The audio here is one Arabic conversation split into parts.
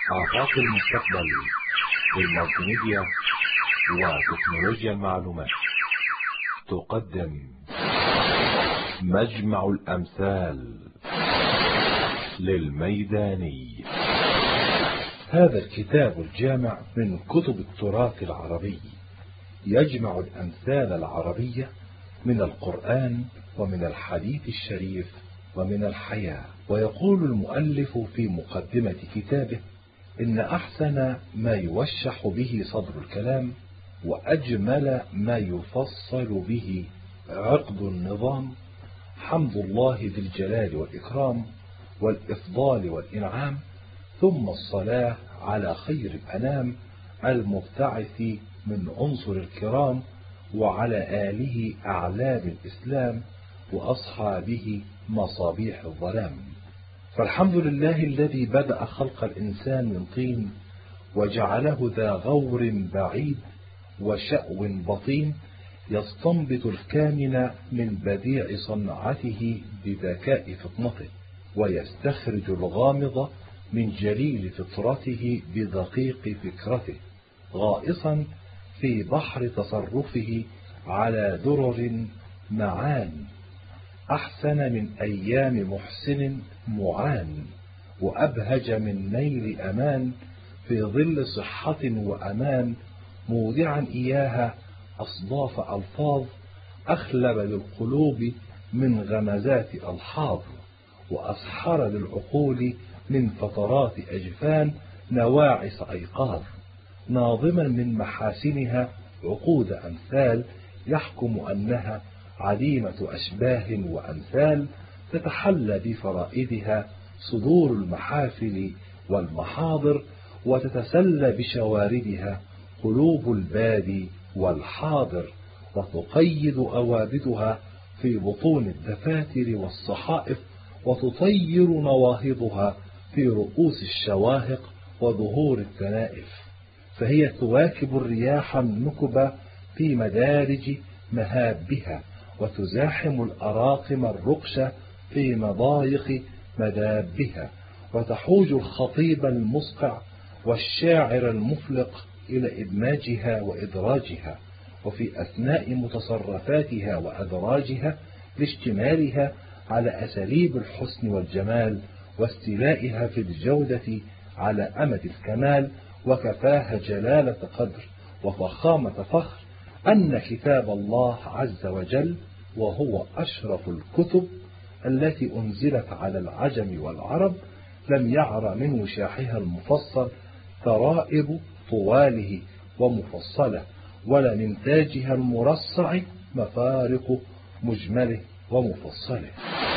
آفاق المستقبل للمالتي ميديا وتكنولوجيا المعلومات تقدم مجمع الأمثال للميداني. هذا الكتاب الجامع من كتب التراث العربي، يجمع الأمثال العربية من القرآن ومن الحديث الشريف ومن الحياة. ويقول المؤلف في مقدمة كتابه: إن أحسن ما يوشح به صدر الكلام وأجمل ما يفصل به عقد النظام حمد الله ذي الجلال والإكرام والإفضال والإنعام، ثم الصلاة على خير الأنام المبتعث من عنصر الكرام، وعلى آله أعلام الإسلام وأصحابه مصابيح الظلام. فالحمد لله الذي بدأ خلق الإنسان من طين وجعله ذا غور بعيد وشأو بطين، يستنبط الكامن من بديع صنعته بذكاء فطنته، ويستخرج الغامض من جليل فطرته بدقيق فكرته، غائصا في بحر تصرفه على درر معان، أحسن من أيام محسن معان، وأبهج من نيل أمان في ظل صحة وأمان، مودعا إياها أصداف ألفاظ أخلب للقلوب من غمزات ألحاظ، وأسحر للعقول من فترات أجفان نواعس أيقاظ، ناظما من محاسنها عقود أمثال، يحكم أنها عديمة أشباه وأمثال، تتحلى بفرائدها صدور المحافل والمحاضر، وتتسلى بشواردها قلوب البادي والحاضر، وتقيد أوابدها في بطون الدفاتر والصحائف، وتطير نواهضها في رؤوس الشواهق وظهور الكنائف، فهي تواكب الرياح النكب في مدارج مهابها، وتزاحم الأراقم الرقش في مضايق مدابها، وتحوج الخطيب المصقع والشاعر المفلق إلى إدماجها وإدراجها، وفي أثناء متصرفاتها وأدراجها لاشتمالها على أساليب الحسن والجمال، واستيلائها في الجودة على أمد الكمال، وكفاها جلالة قدر وفخامة فخر أن كتاب الله عز وجل، وهو أشرف الكتب التي أنزلت على العجم والعرب، لم يعر من وشاحها المفصل ترائب طواله ومفصله، ولا من تاجها المرصع مفارق مجمله ومفصله.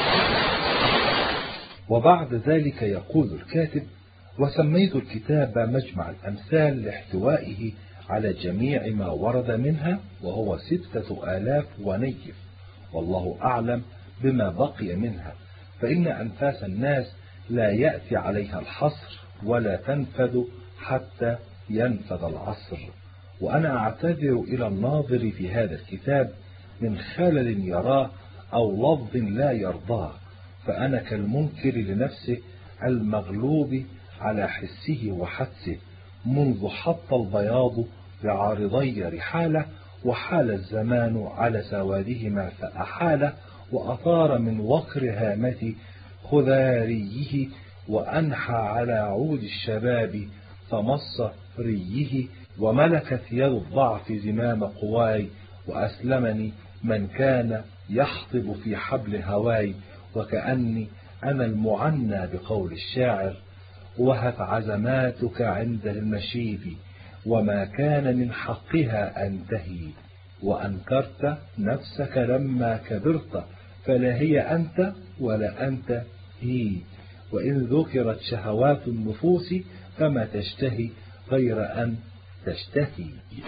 وبعد ذلك يقول الكاتب: وسميت الكتاب مجمع الأمثال لاحتوائه على جميع ما ورد منها، وهو 6000 ونيف، والله أعلم بما بقي منها، فإن أنفاس الناس لا يأتي عليها الحصر ولا تنفذ حتى ينفذ العصر. وأنا أعتذر إلى الناظر في هذا الكتاب من خلل يراه أو لفظ لا يرضاه، فأنا كالمنكر لنفسه المغلوب على حسه وحدسه، منذ حط البياض بعارضي رحالة، وحال الزمان على سوادهما فأحاله، وأثار من وقر هامة خذاريه، وأنحى على عود الشباب فمص ريه، وملكت يد الضعف زمام قواي، وأسلمني من كان يحطب في حبل هواي، وكأني أنا المعنى بقول الشاعر: وهت عزماتك عند المشيب، وما كان من حقها أن تهي، وأنكرت نفسك لما كبرت، فلا هي أنت ولا أنت هي، وإن ذكرت شهوات النفوس فما تشتهي غير أن تشتهي.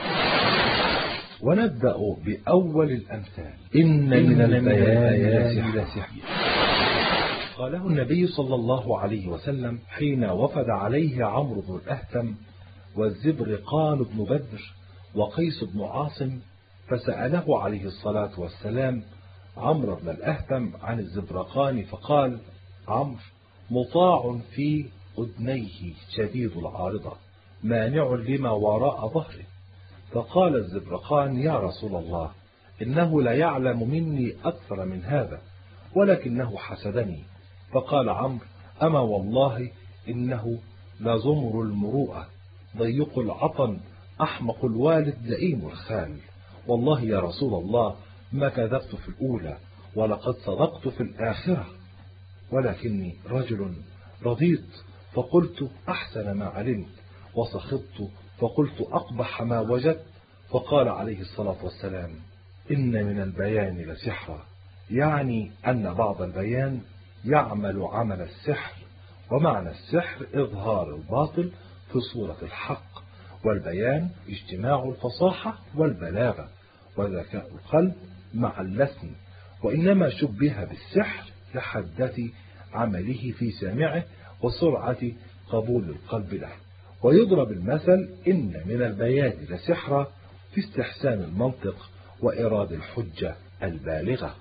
ونبدأ بأول الأمثال: إن من البيان لسحر. قاله النبي صلى الله عليه وسلم حين وفد عليه عمرو بن الأهتم والزبرقان بن بدر وقيس بن عاصم، فسأله عليه الصلاة والسلام عمرو بن الأهتم عن الزبرقان، فقال: عمرو مطاع في أذنيه شديد العارضة مانع لما وراء ظهره. فقال الزبرقان: يا رسول الله، إنه لا يعلم مني أكثر من هذا، ولكنه حسدني. فقال عمرو: أما والله إنه لزمر المروءة، ضيق العطن، أحمق الوالد، لئيم الخال. والله يا رسول الله ما كذبت في الأولى، ولقد صدقت في الآخرة، ولكني رجل رضيت فقلت أحسن ما علمت، وسخطت فقلت أقبح ما وجدت. فقال عليه الصلاة والسلام: إن من البيان لسحرا، يعني أن بعض البيان يعمل عمل السحر، ومعنى السحر إظهار الباطل في صورة الحق، والبيان اجتماع الفصاحة والبلاغة وذكاء القلب مع اللسن، وإنما شبه بالسحر لحدة عمله في سامعه وسرعة قبول القلب له. ويضرب المثل: إن من البيان لسحرا في استحسان المنطق وإراد الحجة البالغة.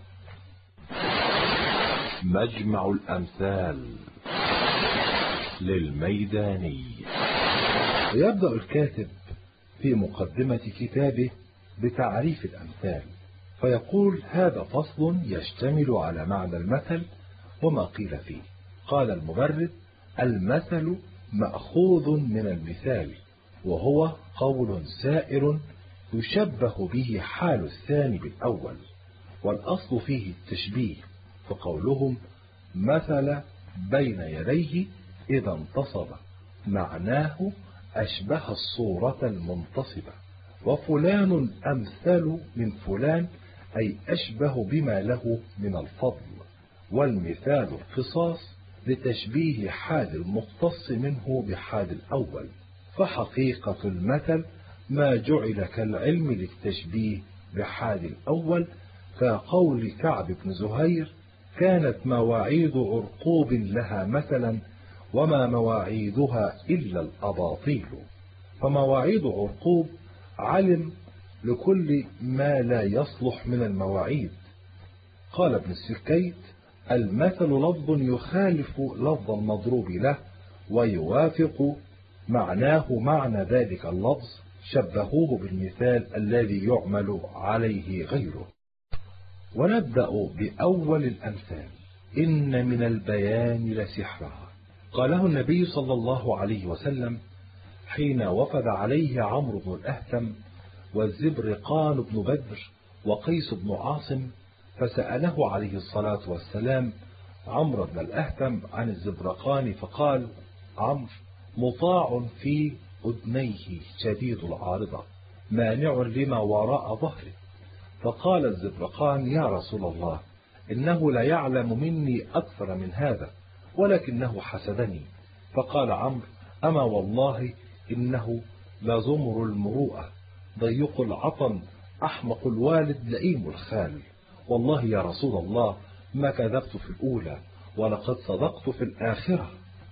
مجمع الأمثال للميداني. ويبدأ الكاتب في مقدمة كتابه بتعريف الأمثال، فيقول: هذا فصل يشتمل على معنى المثل وما قيل فيه. قال المبرد: المثل مأخوذ من المثال، وهو قول سائر يشبه به حال الثاني بالأول، والأصل فيه التشبيه، فقولهم مثل بين يديه إذا انتصب، معناه أشبه الصورة المنتصبة. وفلان أمثل من فلان، أي أشبه بما له من الفضل. والمثال القصاص لتشبيه حال المختص منه بحال الأول، فحقيقة المثل ما جعل كالعلم للتشبيه بحال الأول، كقول كعب بن زهير: كانت مواعيد عرقوب لها مثلا، وما مواعيدها إلا الأباطيل. فمواعيد عرقوب علم لكل ما لا يصلح من المواعيد. قال ابن السكيت: المثل لفظ يخالف لفظ المضروب له ويوافق معناه معنى ذلك اللفظ، شبهوه بالمثال الذي يعمل عليه غيره. ونبدأ بأول الأمثال: إن من البيان لسحرا. قاله النبي صلى الله عليه وسلم حين وفد عليه عمرو بن الأهتم والزبرقان بن بدر وقيس بن عاصم، فسأله عليه الصلاة والسلام عمرو بن الأهتم عن الزبرقان، فقال: عمرو مطاع في أذنيه شديد العارضة مانع لما وراء ظهره. فقال الزبرقان: يا رسول الله، إنه لا يعلم مني أكثر من هذا، ولكنه حسدني. فقال عمرو: أما والله إنه لزمر المروءة، ضيق العطن، أحمق الوالد، لئيم الخال. والله يا رسول الله ما كذبت في الأولى، ولقد صدقت في الآخرة،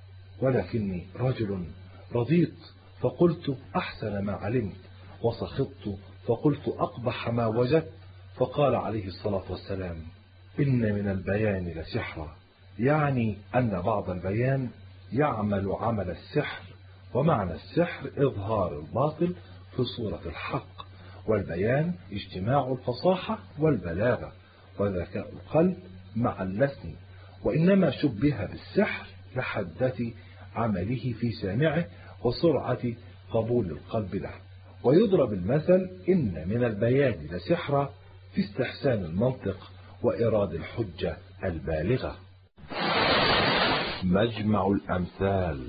ولكني رجل رضيت فقلت أحسن ما علمت، وسخطت فقلت أقبح ما وجدت. فقال عليه الصلاة والسلام: إن من البيان لسحرا، يعني أن بعض البيان يعمل عمل السحر، ومعنى السحر إظهار الباطل في صورة الحق، والبيان اجتماع الفصاحة والبلاغة وذكاء القلب مع اللسن، وإنما شبه بالسحر لحدة عمله في سامعه وسرعة قبول القلب له. ويضرب المثل: إن من البيان لسحرا في استحسان المنطق وإراد الحجة البالغة. مجمع الأمثال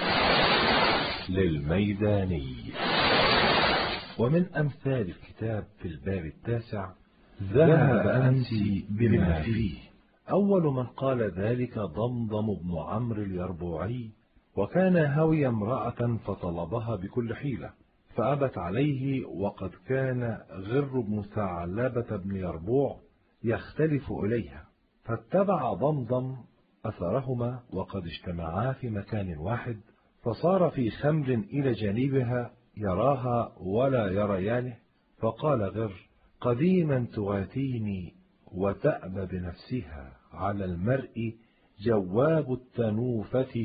للميداني. ومن أمثال الكتاب في الباب التاسع: ذهب أنسي بما فيه. أول من قال ذلك ضمضم بن عمرو اليربوعي، وكان هوي امرأة فطلبها بكل حيلة، فأبت عليه، وقد كان غر بن ثعلبة بن يربوع يختلف إليها، فاتبع ضمضم أثرهما وقد اجتمعا في مكان واحد، فصار في خمر إلى جانبها يراها ولا يريانه، فقال غر: قديما تواتيني وتأبى بنفسها على المرء جواب التنوفة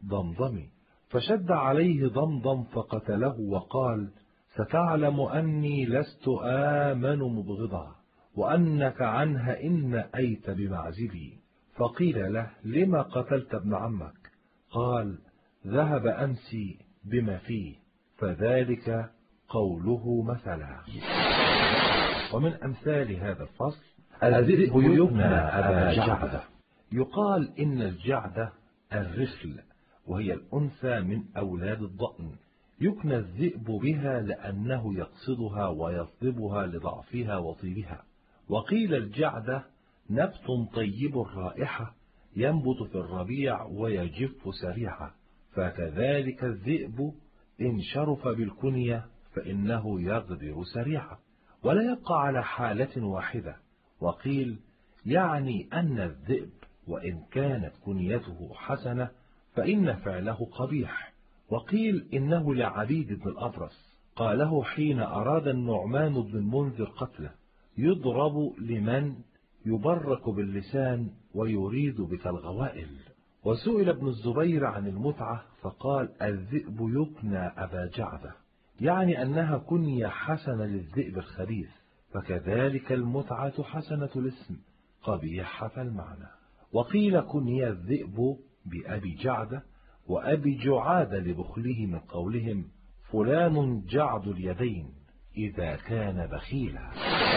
ضمضم، فشد عليه ضمضم فقتله وقال: ستعلم أني لست آمن مبغضا، وأنك عنها إن أيت بمعزلي. فقيل له: لما قتلت ابن عمك؟ قال: ذهب أمسي بما فيه، فذلك قوله مثلا. ومن أمثال هذا الفصل: الذئب يبنى أبا جعدة. يقال إن الجعدة الرخل، وهي الأنثى من أولاد الضأن، يكنى الذئب بها لأنه يقصدها ويصلبها لضعفها وطيبها. وقيل الجعدة نبت طيب الرائحة ينبت في الربيع ويجف سريعا، فكذلك الذئب إن شرف بالكنية فإنه يغدر سريعا، ولا يبقى على حالة واحدة. وقيل يعني أن الذئب وإن كانت كنيته حسنة فإن فعله قبيح. وقيل إنه لعبيد بن الأبرص قاله حين أراد النعمان بن المنذر قتله: يضرب لمن يبرك باللسان ويريد بك الغوائل. وسئل ابن الزبير عن المتعة فقال: الذئب يكنى أبا جعدة، يعني أنها كنية حسنة للذئب الخبيث، فكذلك المتعة حسنة الاسم قبيحة المعنى. وقيل كني الذئب بأبي جعدة وأبي جعادة لبخله من قولهم: فلان جعد اليدين إذا كان بخيلا.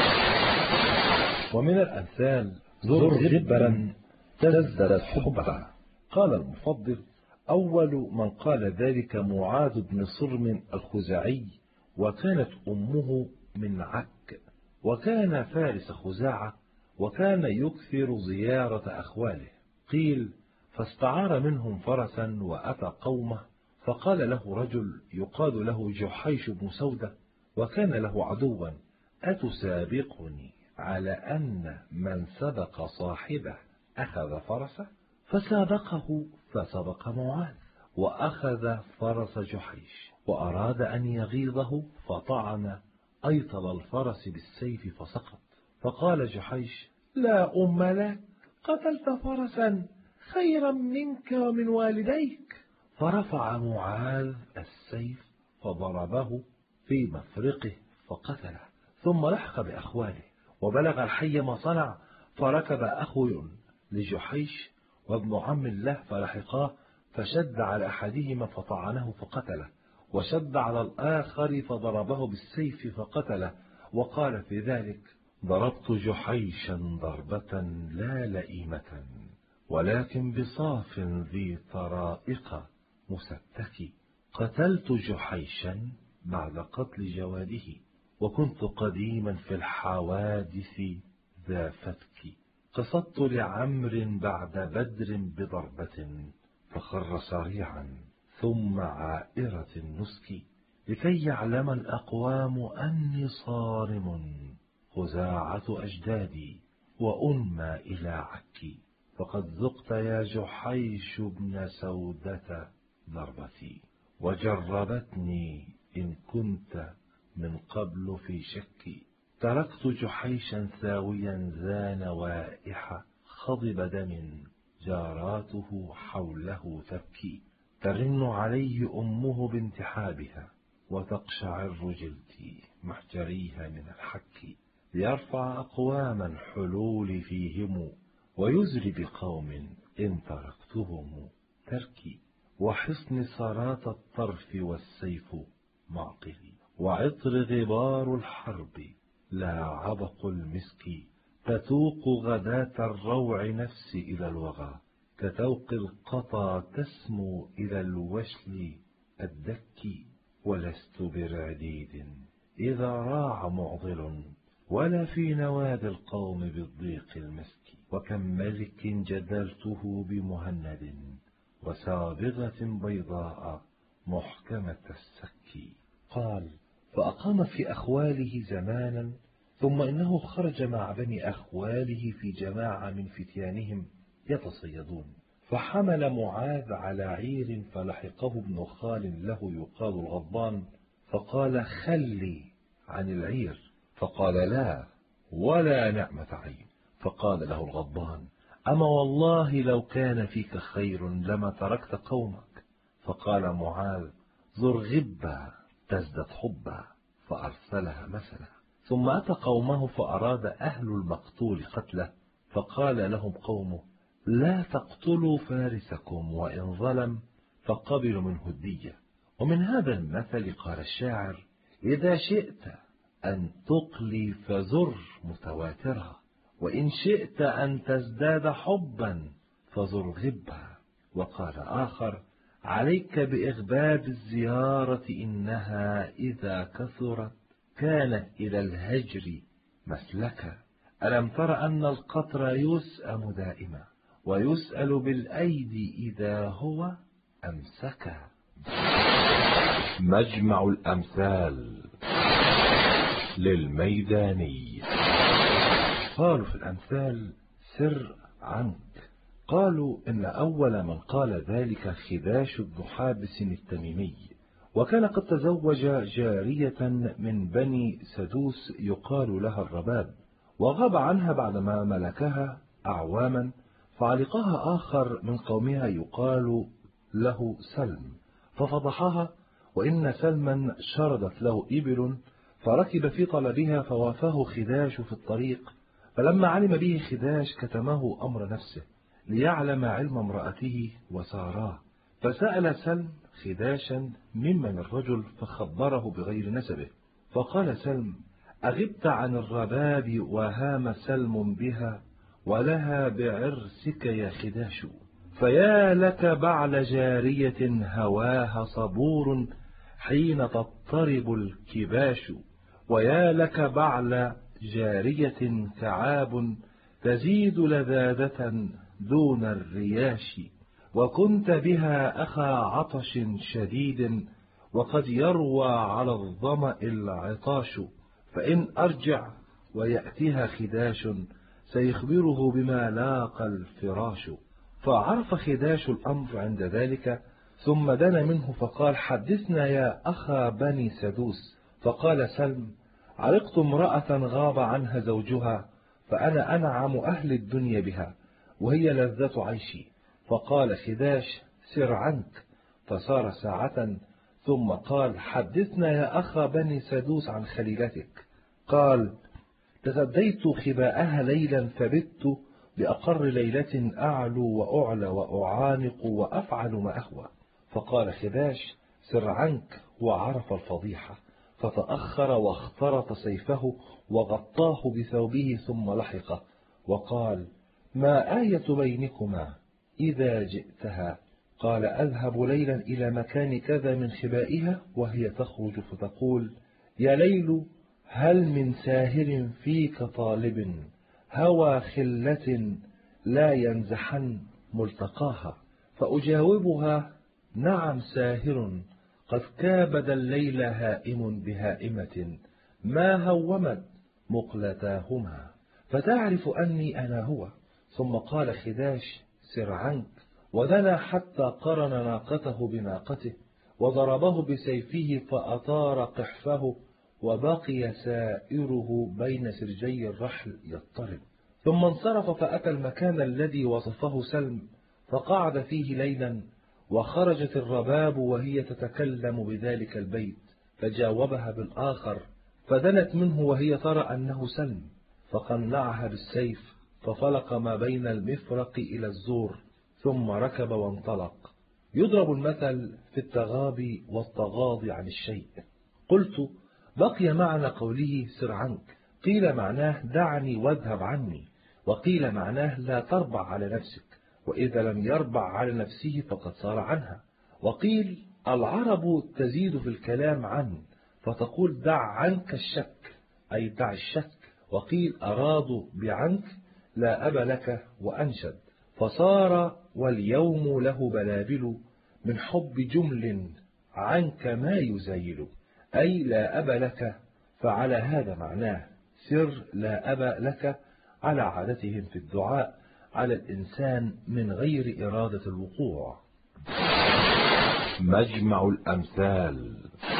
ومن الأمثال: زر غبا تزدد حبا. قال المفضل: أول من قال ذلك معاذ بن صرم الخزاعي، وكانت أمه من عك، وكان فارس خزاعة، وكان يكثر زيارة أخواله. قيل: فاستعار منهم فرسا وأتى قومه، فقال له رجل يقال له جحيش بن سودة، وكان له عدوا: أتسابقني على أن من سبق صاحبه أخذ فرسه؟ فسابقه فسبق معاذ وأخذ فرس جحيش، وأراد أن يغيظه فطعن أيطل الفرس بالسيف فسقط. فقال جحيش: لا أم لك، قتلت فرسا خيرا منك ومن والديك. فرفع معاذ السيف فضربه في مفرقه فقتله، ثم لحق بأخواله وبلغ الحي ما صنع، فركب أخو لجحيش وابن عم له فلحقاه، فشد على أحدهما فطعنه فقتله، وشد على الآخر فضربه بالسيف فقتله، وقال في ذلك: ضربت جحيشا ضربة لا لئيمة، ولكن بصاف ذي طرائق مستك. قتلت جحيشا بعد قتل جواده، وكنت قديما في الحوادث ذا فتك. قصدت لعمر بعد بدر بضربة، فخر سريعا ثم عائرة النسك، لكي يعلم الأقوام أني صارم، خزاعة أجدادي وأنمى إلى عكي. فقد ذقت يا جحيش بن سودة ضربتي، وجربتني إن كنت من قبل في شكي. تركت جحيشا ثاويا ذا نوائح خضب دم، جاراته حوله تبكي. ترن عليه أمه بانتحابها، وتقشعر جلدي محجريها من الحك. ليرفع أقواما حلول فيهم، ويزري بقوم إن تركتهم تركي. وحصن صرات الطرف والسيف معقلي، وعطر غبار الحرب لا عبق المسك. تتوق غداة الروع نفسي إلى الوغى، كتوق القطا تسمو إلى الوشل الدك. ولست برعديد إذا راع معضل، ولا في نواد القوم بالضيق المسك. وكم ملك جدلته بمهند، وسابغة بيضاء محكمة السك. قال: فأقام في أخواله زمانا، ثم إنه خرج مع بني أخواله في جماعة من فتيانهم يتصيدون، فحمل معاذ على عير، فلحقه ابن خال له يقال الغضبان، فقال: خلي عن العير، فقال: لا، ولا نعمة عين. فقال له الغضبان: أما والله لو كان فيك خير لما تركت قومك، فقال معاذ: زر غبا تزدد حبا، فأرسلها مثلا. ثم أتى قومه فأراد أهل المقتول قتله، فقال لهم قومه: لا تقتلوا فارسكم وإن ظلم فقبلوا منه الدية. ومن هذا المثل قال الشاعر: إذا شئت أن تقلي فزر متواترها، وإن شئت أن تزداد حبا فزر غبها. وقال آخر: عليك بإغباب الزيارة، إنها إذا كثرت كانت إلى الهجر مسلكا. ألم تر أن القطر يسأم دائما، ويسأل بالأيدي إذا هو أمسكا. مجمع الأمثال للميداني. قالوا في الأمثال: سر عنك. قالوا إن أول من قال ذلك خداش بن حابس التميمي، وكان قد تزوج جارية من بني سدوس يقال لها الرباب، وغاب عنها بعدما ملكها أعواما، فعلقها آخر من قومها يقال له سلم، ففضحها، وإن سلما شردت له إبل فركب في طلبها، فوافاه خداش في الطريق، فلما علم به خداش كتمه أمر نفسه ليعلم علم امرأته وساراه، فسأل سلم خداشا ممن الرجل، فخبره بغير نسبه، فقال سلم: أغبت عن الرباب وهام سلم بها، ولها بعرسك يا خداش، فيا لك بعل جارية هواها صبور حين تضطرب الكباش، ويا لك بعل جارية كعاب تزيد لذاذة دون الرياش، وكنت بها أخا عطش شديد، وقد يروى على الظمأ العطاش، فإن أرجع ويأتيها خداش سيخبره بما لاقى الفراش. فعرف خداش الأمر عند ذلك، ثم دنا منه فقال: حدثنا يا أخا بني سدوس. فقال سلم: علقت امرأة غاب عنها زوجها، فأنا أنعم أهل الدنيا بها، وهي لذة عيشي. فقال خداش: سر عنك. فصار ساعة، ثم قال: حدثنا يا أخا بني سدوس عن خليلتك. قال: تغديت خباءها ليلا، فبت بأقر ليلة أعلو وأعلى وأعانق وأفعل ما أهوى. فقال خداش: سر عنك. وعرف الفضيحة، فتأخر واخترط سيفه وغطاه بثوبه ثم لحقه، وقال: ما آية بينكما إذا جئتها؟ قال: أذهب ليلا إلى مكان كذا من خبائها، وهي تخرج فتقول: يا ليل، هل من ساهر فيك طالب هوى خلة لا ينزحن ملتقاها؟ فأجاوبها: نعم ساهر قد كابد الليل هائم بهائمة ما هومت مقلتاهما، فتعرف أني أنا هو. ثم قال خداش: سر عنك. ودنا حتى قرن ناقته بناقته، وضربه بسيفه فأطار قحفه، وبقي سائره بين سرجي الرحل يضطرب. ثم انصرف فأتى المكان الذي وصفه سلم، فقعد فيه ليلا، وخرجت الرباب وهي تتكلم بذلك البيت، فجاوبها بالآخر، فدنت منه وهي ترى أنه سلم، فقنعها بالسيف، ففلق ما بين المفرق إلى الزور، ثم ركب وانطلق. يضرب المثل في التغابي والتغاضي عن الشيء. قلت: بقي معنى قوله سر عنك، قيل معناه دعني واذهب عني، وقيل معناه لا تربع على نفسك، وإذا لم يربع على نفسه فقد صار عنها. وقيل العرب تزيد في الكلام عن، فتقول: دع عنك الشك، أي دع الشك. وقيل أرادوا بعنك لا أب لك وأنشد، فصار واليوم له بلابل من حب جمل عنك ما يزايل، أي لا أب لك. فعلى هذا معناه سر لا أب لك، على عادتهم في الدعاء على الإنسان من غير إرادة الوقوع. مجمع الأمثال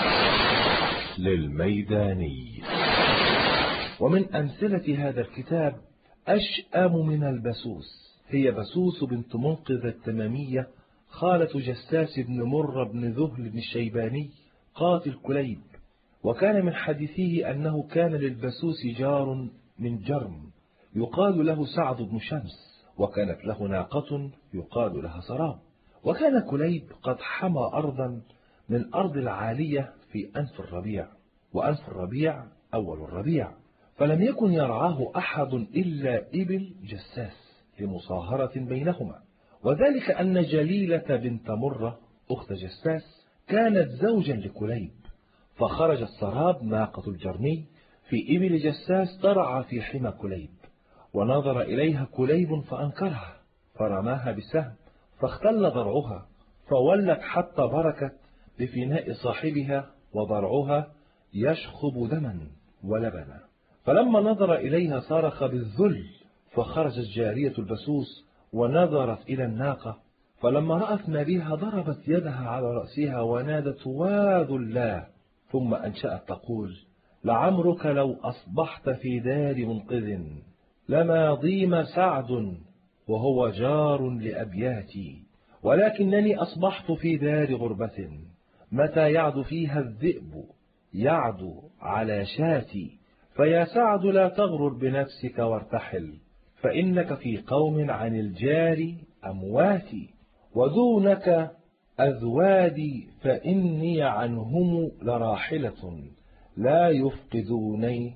للميداني. ومن أمثلة هذا الكتاب أشأم من البسوس، هي بسوس بنت منقذ التمامية خالة جساس بن مر بن ذهل بن الشيباني قاتل كليب، وكان من حديثه أنه كان للبسوس جار من جرم يقال له سعد بن شمس، وكانت له ناقة يقال لها سراب. وكان كليب قد حمى أرضا من أرض العالية في أنف الربيع، وأنف الربيع أول الربيع، فلم يكن يرعاه أحد إلا إبل جساس لمصاهرة بينهما، وذلك أن جليلة بنت مرة أخت جساس كانت زوجا لكليب، فخرج السراب ناقة الجرمي في إبل جساس ترعى في حمى كليب، ونظر إليها كليب فأنكرها، فرماها بسهم فاختل ضرعها، فولت حتى بركت بفناء صاحبها، وضرعها يشخب دما ولبنا. فلما نظر إليها صرخ بالذل، فخرجت جارية البسوس ونظرت إلى الناقة، فلما رأت ما بها ضربت يدها على رأسها ونادت واذلاه، ثم أنشأت تقول: لعمرك لو أصبحت في دار منقذ لما ضيم سعد وهو جار لأبياتي، ولكنني أصبحت في دار غربة متى يعد فيها الذئب يعدو على شاتي، فيا سعد لا تغرر بنفسك وارتحل، فإنك في قوم عن الجار أمواتي، ودونك أذوادي فإني عنهم لراحلة لا يفقدوني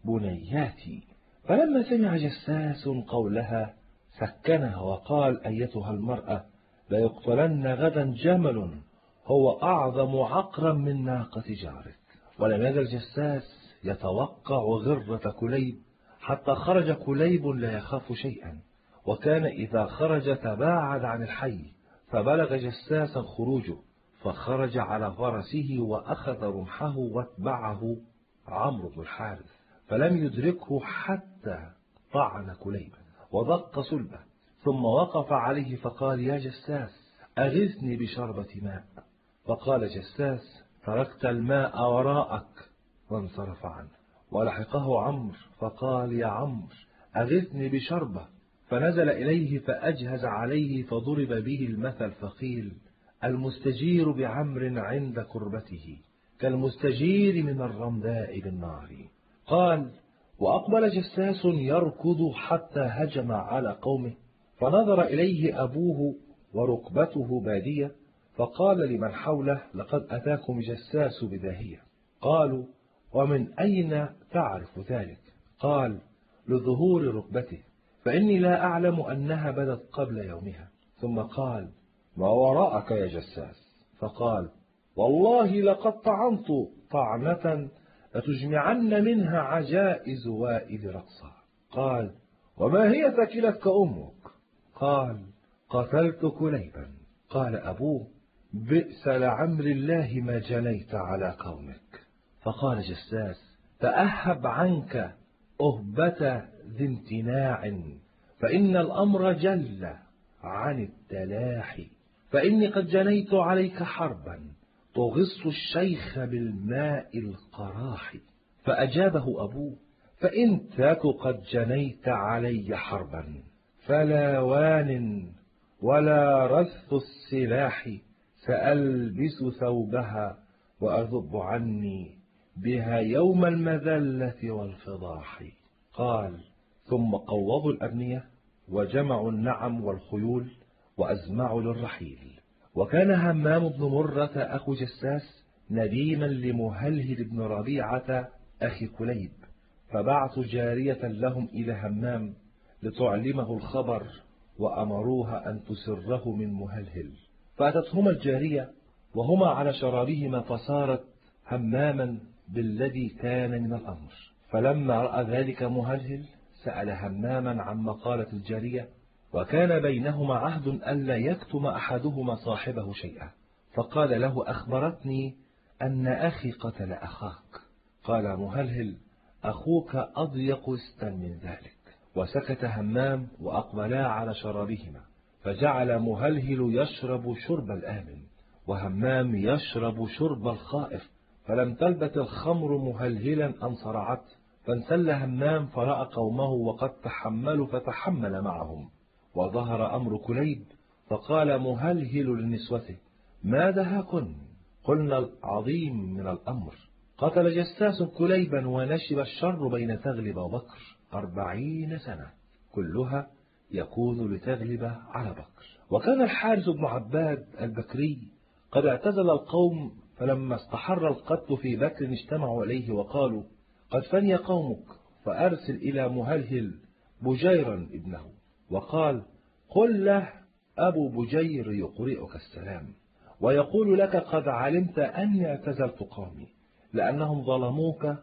بنياتي. فلما سمع جساس قولها سكنها وقال: أيتها المرأة ليقتلن غدا جمل هو أعظم عقرا من ناقة جارك. ولم يزل جساس يتوقع غرة كليب حتى خرج كليب لا يخاف شيئا، وكان إذا خرج تباعد عن الحي، فبلغ جساسا خروجه، فخرج على فرسه وأخذ رمحه واتبعه عمرو بن الحارث، فلم يدركه حتى طعن كليبا ودق صلبه، ثم وقف عليه فقال: يا جساس أغثني بشربة ماء. فقال جساس: تركت الماء وراءك، وانصرف عنه. ولحقه عمرو فقال: يا عمرو أغثني بشربة، فنزل إليه فأجهز عليه فضرب به المثل فقيل: المستجير بعمر عند كربته كالمستجير من الرمداء بالنار. قال: وأقبل جساس يركض حتى هجم على قومه، فنظر إليه أبوه وركبته بادية، فقال لمن حوله: لقد أتاكم جساس بداهية. قالوا: ومن أين تعرف ذلك؟ قال: لظهور ركبته، فإني لا أعلم أنها بدت قبل يومها. ثم قال: ما وراءك يا جساس؟ فقال: والله لقد طعنت طعنة لتجمعن منها عجائز وائل رقصا. قال: وما هي ثكلتك أمك؟ قال: قتلت كليبا. قال أبوه: بئس لعمر الله ما جنيت على قومك. فقال جساس: تأهب عنك أهبة ذي امتناع، فإن الأمر جل عن التلاحي، فإني قد جنيت عليك حربا تغص الشيخ بالماء القراح. فأجابه أبوه: فإن تك قد جنيت علي حربا فلا وان ولا رث السلاح، سألبس ثوبها وأذب عني بها يوم المذلة والفضاح. قال: ثم قوضوا الأبنية وجمعوا النعم والخيول وأزمعوا للرحيل. وكان همام بن مرة أخو جساس نديما لمهلهل بن ربيعة أخي كليب، فبعثوا جارية لهم إلى همام لتعلمه الخبر، وأمروها أن تسره من مهلهل. فأتتهما الجارية وهما على شرابهما، فصارت هماما بالذي كان من الأمر. فلما رأى ذلك مهلهل سأل هماما عن مقالة الجارية، وكان بينهما عهد ألا يكتم أحدهما صاحبه شيئا. فقال له: أخبرتني أن أخي قتل أخاك. قال مهلهل: أخوك أضيق استا من ذلك. وسكت همام وأقبلا على شرابهما، فجعل مهلهل يشرب شرب الآمن، وهمام يشرب شرب الخائف، فلم تلبث الخمر مهلهلا أن صرعت، فانسل همام فرأى قومه وقد تحملوا فتحمل معهم، وظهر أمر كليب، فقال مهلهل لنسوته: ما دهاكن؟ قلنا: العظيم من الأمر. قتل جساس كليبا ونشب الشر بين تغلب وبكر 40 سنة كلها يكون لتغلب على بكر. وكان الحارث بن عباد البكري قد اعتزل القوم، فلما استحر القتل في بكر اجتمعوا إليه وقالوا: قد فني قومك، فأرسل إلى مهلهل بجيرا ابنه، وقال: قل له أبو بجير يقرئك السلام، ويقول لك: قد علمت أني اعتزلت قومي لأنهم ظلموك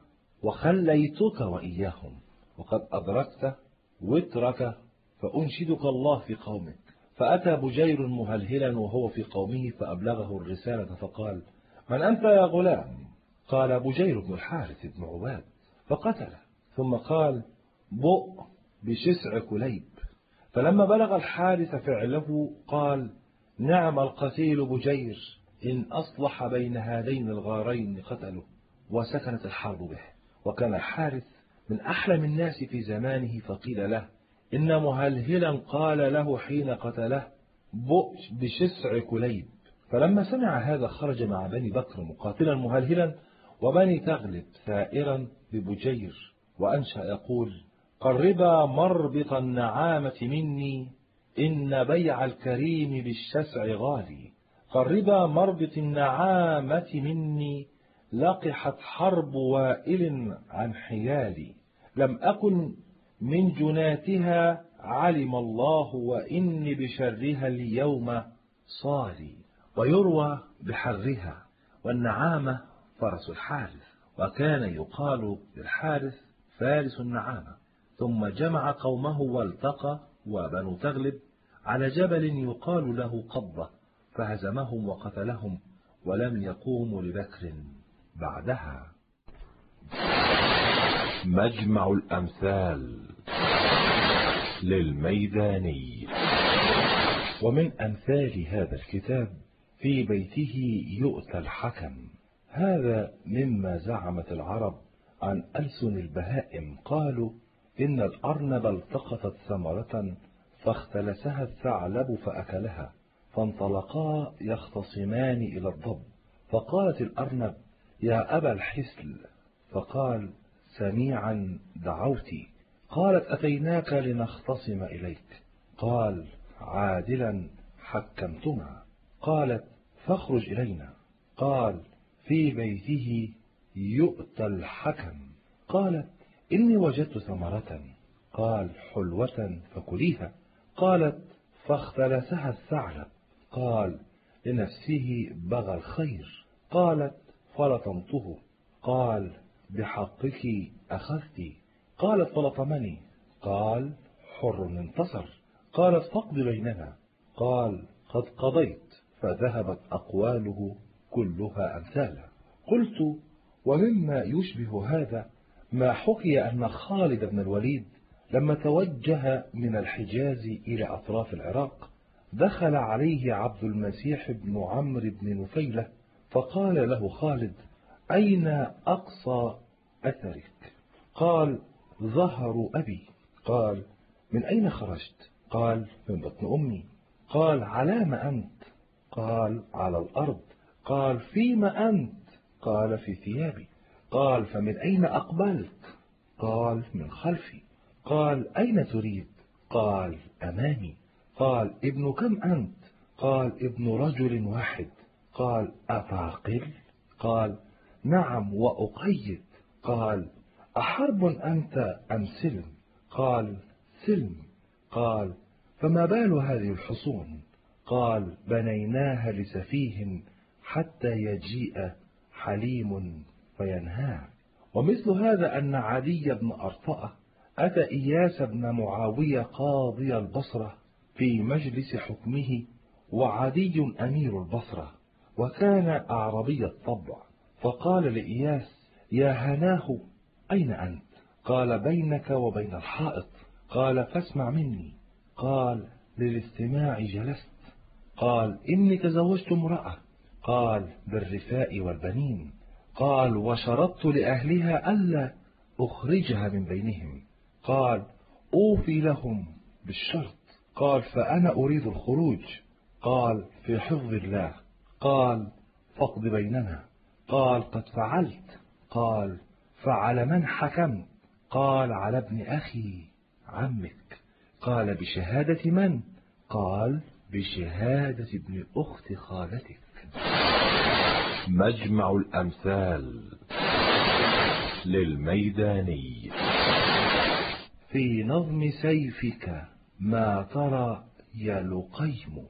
وخليتك وإياهم، وقد أدركت وترك، فأنشدك الله في قومك. فأتى بجير مهلهلا وهو في قومه فأبلغه الرسالة، فقال: من أنت يا غلام؟ قال: بجير بن الحارث بن عباد. فقتله، ثم قال: بؤ بشسع كليب. فلما بلغ الحارث فعله قال: نعم القتيل بجير، إن أصلح بين هذين الغارين قتله. وسكنت الحرب به. وكان الحارث من أحلم الناس في زمانه، فقيل له: إن مهلهلا قال له حين قتله: بؤ بشسع كليب. فلما سمع هذا خرج مع بني بكر مقاتلا مهلهلا، وبني تغلب ثائرا ببجير، وأنشأ يقول: قربا مربط النعامة مني، إن بيع الكريم بالشسع غالي. قربا مربط النعامة مني، لقحت حرب وائل عن حيالي. لم أكن من جناتها، علم الله، وإني بشرها اليوم صاري. ويروى بحرها. والنعامة فرس الحارث، وكان يقال للحارث فارس النعامة. ثم جمع قومه والتقى وبنو تغلب على جبل يقال له قبضة، فهزمهم وقتلهم، ولم يقوموا لبكر بعدها. مجمع الأمثال للميداني. ومن أمثال هذا الكتاب: في بيته يؤتى الحكم. هذا مما زعمت العرب عن ألسن البهائم. قالوا إن الأرنب التقطت ثمرة فاختلسها الثعلب فأكلها، فانطلقا يختصمان إلى الضب، فقالت الأرنب: يا أبا الحسل. فقال: سميعا دعوتي. قالت: أتيناك لنختصم إليك. قال: عادلا حكمتما. قالت: فاخرج إلينا. قال: في بيته يؤتى الحكم. قالت: إني وجدت ثمرة. قال: حلوة فكليها. قالت: فاختلسها الثعلب. قال: لنفسه بغى الخير. قالت: فلطمته. قال: بحقك أخذت. قالت: فلطمني. قال: حر انتصر. قالت: فاقض بيننا. قال: قد قضيت. فذهبت أقواله كلها أمثالا. قلت: ومما يشبه هذا ما حكي أن خالد بن الوليد لما توجه من الحجاز إلى أطراف العراق دخل عليه عبد المسيح بن عمرو بن نفيلة، فقال له خالد: أين أقصى أثرك؟ قال: ظهر أبي. قال: من أين خرجت؟ قال: من بطن أمي. قال: على ما أنت؟ قال: على الأرض. قال: فيما أنت؟ قال: في ثيابي. قال: فمن أين أقبلت؟ قال: من خلفي. قال: أين تريد؟ قال: أمامي. قال: ابن كم أنت؟ قال: ابن رجل واحد. قال: أتعقل؟ قال: نعم وأقيد. قال: أحرب أنت أم سلم؟ قال: سلم. قال: فما بال هذه الحصون؟ قال: بنيناها لسفيه حتى يجيء حليم فينهاه. ومثل هذا أن عدي بن أرطأة أتى إياس بن معاوية قاضي البصرة في مجلس حكمه، وعدي أمير البصرة، وكان أعربي الطبع، فقال لإياس: يا هناه، أين أنت؟ قال: بينك وبين الحائط. قال: فاسمع مني. قال: للاستماع جلست. قال: إني تزوجت امرأة. قال: بالرفاء والبنين. قال: وشرطت لأهلها ألا أخرجها من بينهم. قال: أوفي لهم بالشرط. قال: فأنا أريد الخروج. قال: في حفظ الله. قال: فاقض بيننا. قال: قد فعلت. قال: فعلى من حكمت؟ قال: على ابن أخي عمك. قال: بشهادة من؟ قال: بشهادة ابن أخت خالتك. مجمع الأمثال للميداني. في نظم سيفك ما ترى يا لقيم.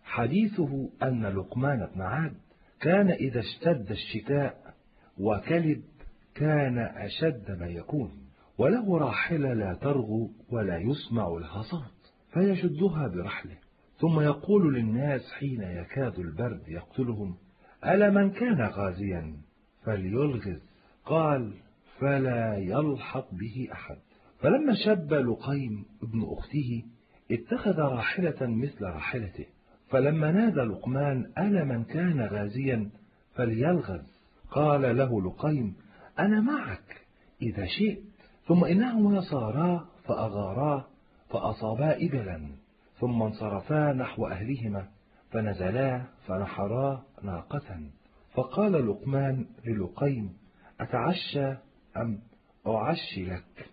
حديثه أن لقمان بن عاد كان إذا اشتد الشتاء وكلب كان أشد ما يكون، وله راحلة لا ترغو ولا يسمع لها صوت، فيشدها برحله، ثم يقول للناس حين يكاد البرد يقتلهم: ألا من كان غازيا فليلغز. قال: فلا يلحق به أحد. فلما شب لقيم ابن أخته اتخذ راحلة مثل راحلته، فلما نادى لقمان: ألا من كان غازيا فليلغز، قال له لقيم: أنا معك إذا شئت. ثم إنهما صارا فأغارا فأصابا إبلا، ثم انصرفا نحو أهلهما فنزلا فنحرا ناقة. فقال لقمان للقيم: أتعشى أم أعشي لك؟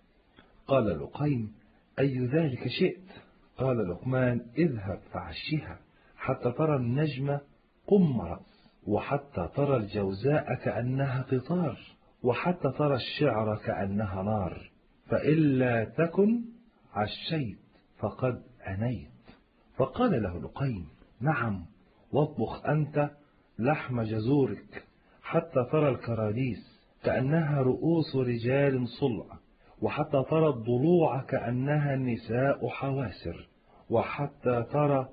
قال لقيم: أي ذلك شئت؟ قال لقمان: اذهب فعشها حتى ترى النجم قمرا، وحتى ترى الجوزاء كأنها قطار، وحتى ترى الشعر كأنها نار، فإلا تكن عشيت فقد أنيت. فقال له لقيم: نعم، واطبخ أنت لحم جزورك حتى ترى الكراديس كأنها رؤوس رجال صلع، وحتى ترى الضلوع كأنها نساء حواسر، وحتى ترى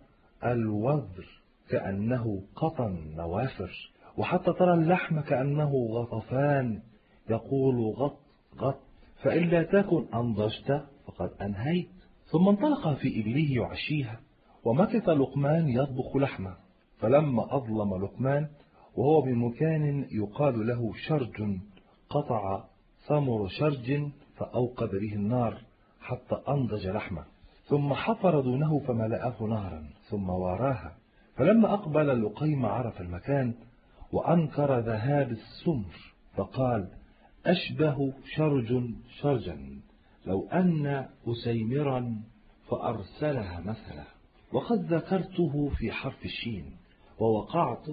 الوذر كأنه قطن نوافر، وحتى ترى اللحم كأنه غطفان يقول غط غط، فإلا تكن أنضجت فقد أنهيت. ثم انطلق في إبله يعشيها، ومكث لقمان يطبخ لحمه. فلما أظلم لقمان وهو بمكان يقال له شرج، قطع ثمر شرج فأوقد به النار حتى أنضج لحمه، ثم حفر دونه فملأه نارا ثم واراها. فلما أقبل لقيم عرف المكان وأنكر ذهاب السمر، فقال: أشبه شرج شرجا لو أن أسيمرا فأرسلها مثلا. وقد ذكرته في حرف الشين، ووقعت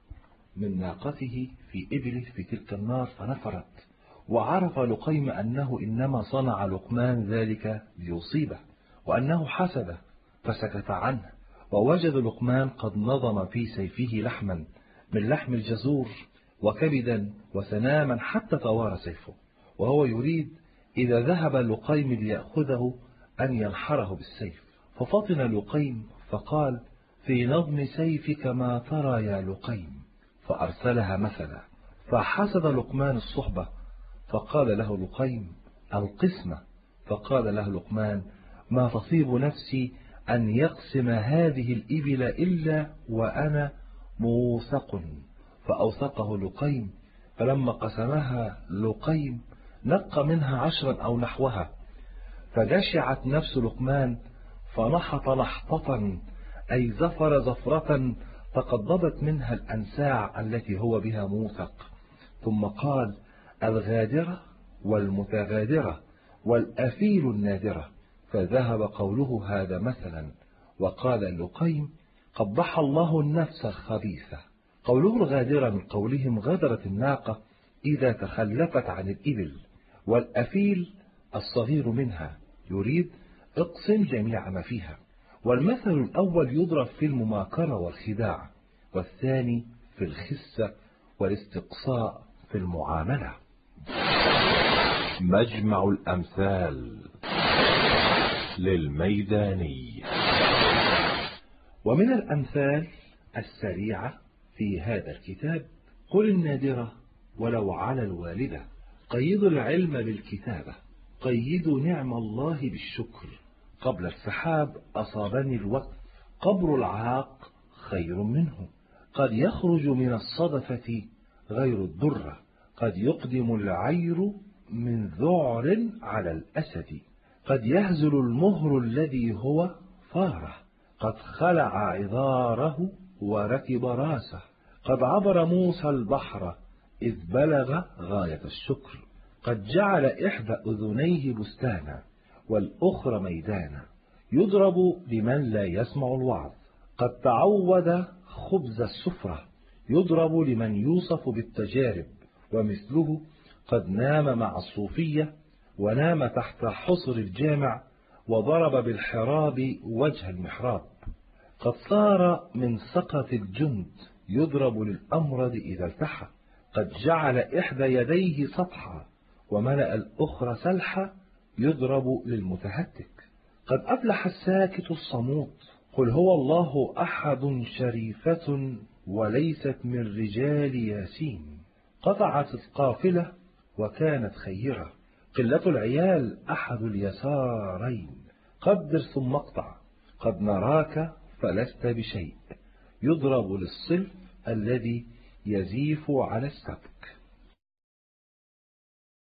من ناقته في إبله في تلك النار فنفرت. وعرف لقيم أنه إنما صنع لقمان ذلك ليصيبه، وأنه حسده فسكت عنه. ووجد لقمان قد نظم في سيفه لحما من لحم الجزور وكبدا وسناما حتى توارى سيفه، وهو يريد إذا ذهب لقيم ليأخذه أن ينحره بالسيف. ففطن لقيم فقال: في نظم سيفك ما ترى يا لقيم، فأرسلها مثلا. فحسد لقمان الصحبة، فقال له لقيم: القسمة. فقال له لقمان: ما تصيب نفسي أن يقسم هذه الإبل إلا وأنا موثق. فأوثقه لقيم، فلما قسمها لقيم نقى منها 10 أو نحوها، فجشعت نفس لقمان فنحط نحطة، أي زفر زفرة تقضبت منها الأنساع التي هو بها موثق. ثم قال: الغادرة والمتغادرة والأفيل النادرة، فذهب قوله هذا مثلا. وقال لقيم: قبح الله النفس الخبيثة. قوله الغادرة من قولهم غدرت الناقة إذا تخلفت عن الإبل، والأفيل الصغير منها، يريد اقسم جميع ما فيها. والمثل الأول يضرب في المماكرة والخداع، والثاني في الخسة والاستقصاء في المعاملة. مجمع الأمثال للميداني. ومن الأمثال السريعة في هذا الكتاب: قل النادرة ولو على الوالدة، قيدوا العلم بالكتابة، قيدوا نعم الله بالشكر، قبل السحاب أصابني الوقت، قبر العاق خير منه، قد يخرج من الصدفة غير الدرة، قد يقدم العير من ذعر على الأسد، قد يهزل المهر الذي هو فارة، قد خلع عذاره وركب راسه. قد عبر موسى البحر إذ بلغ غاية الشكر. قد جعل إحدى أذنيه بستانا والأخرى ميدانا، يضرب لمن لا يسمع الوعظ. قد تعود خبز السفرة، يضرب لمن يوصف بالتجارب. ومثله قد نام مع الصوفية، ونام تحت حصر الجامع، وضرب بالحراب وجه المحراب. قد صار من سقط الجند، يضرب للأمرد إذا التحى. قد جعل إحدى يديه سطحا، وملأ الأخرى سلحا، يضرب للمتهتك. قد أفلح الساكت الصموت، قل هو الله أحد شريفة وليست من رجال ياسين. قطعت القافلة وكانت خيرة، قلة العيال أحد اليسارين. قدر ثم اقطع، قد نراك فلست بشيء، يضرب للصلف الذي يزيف على السبك.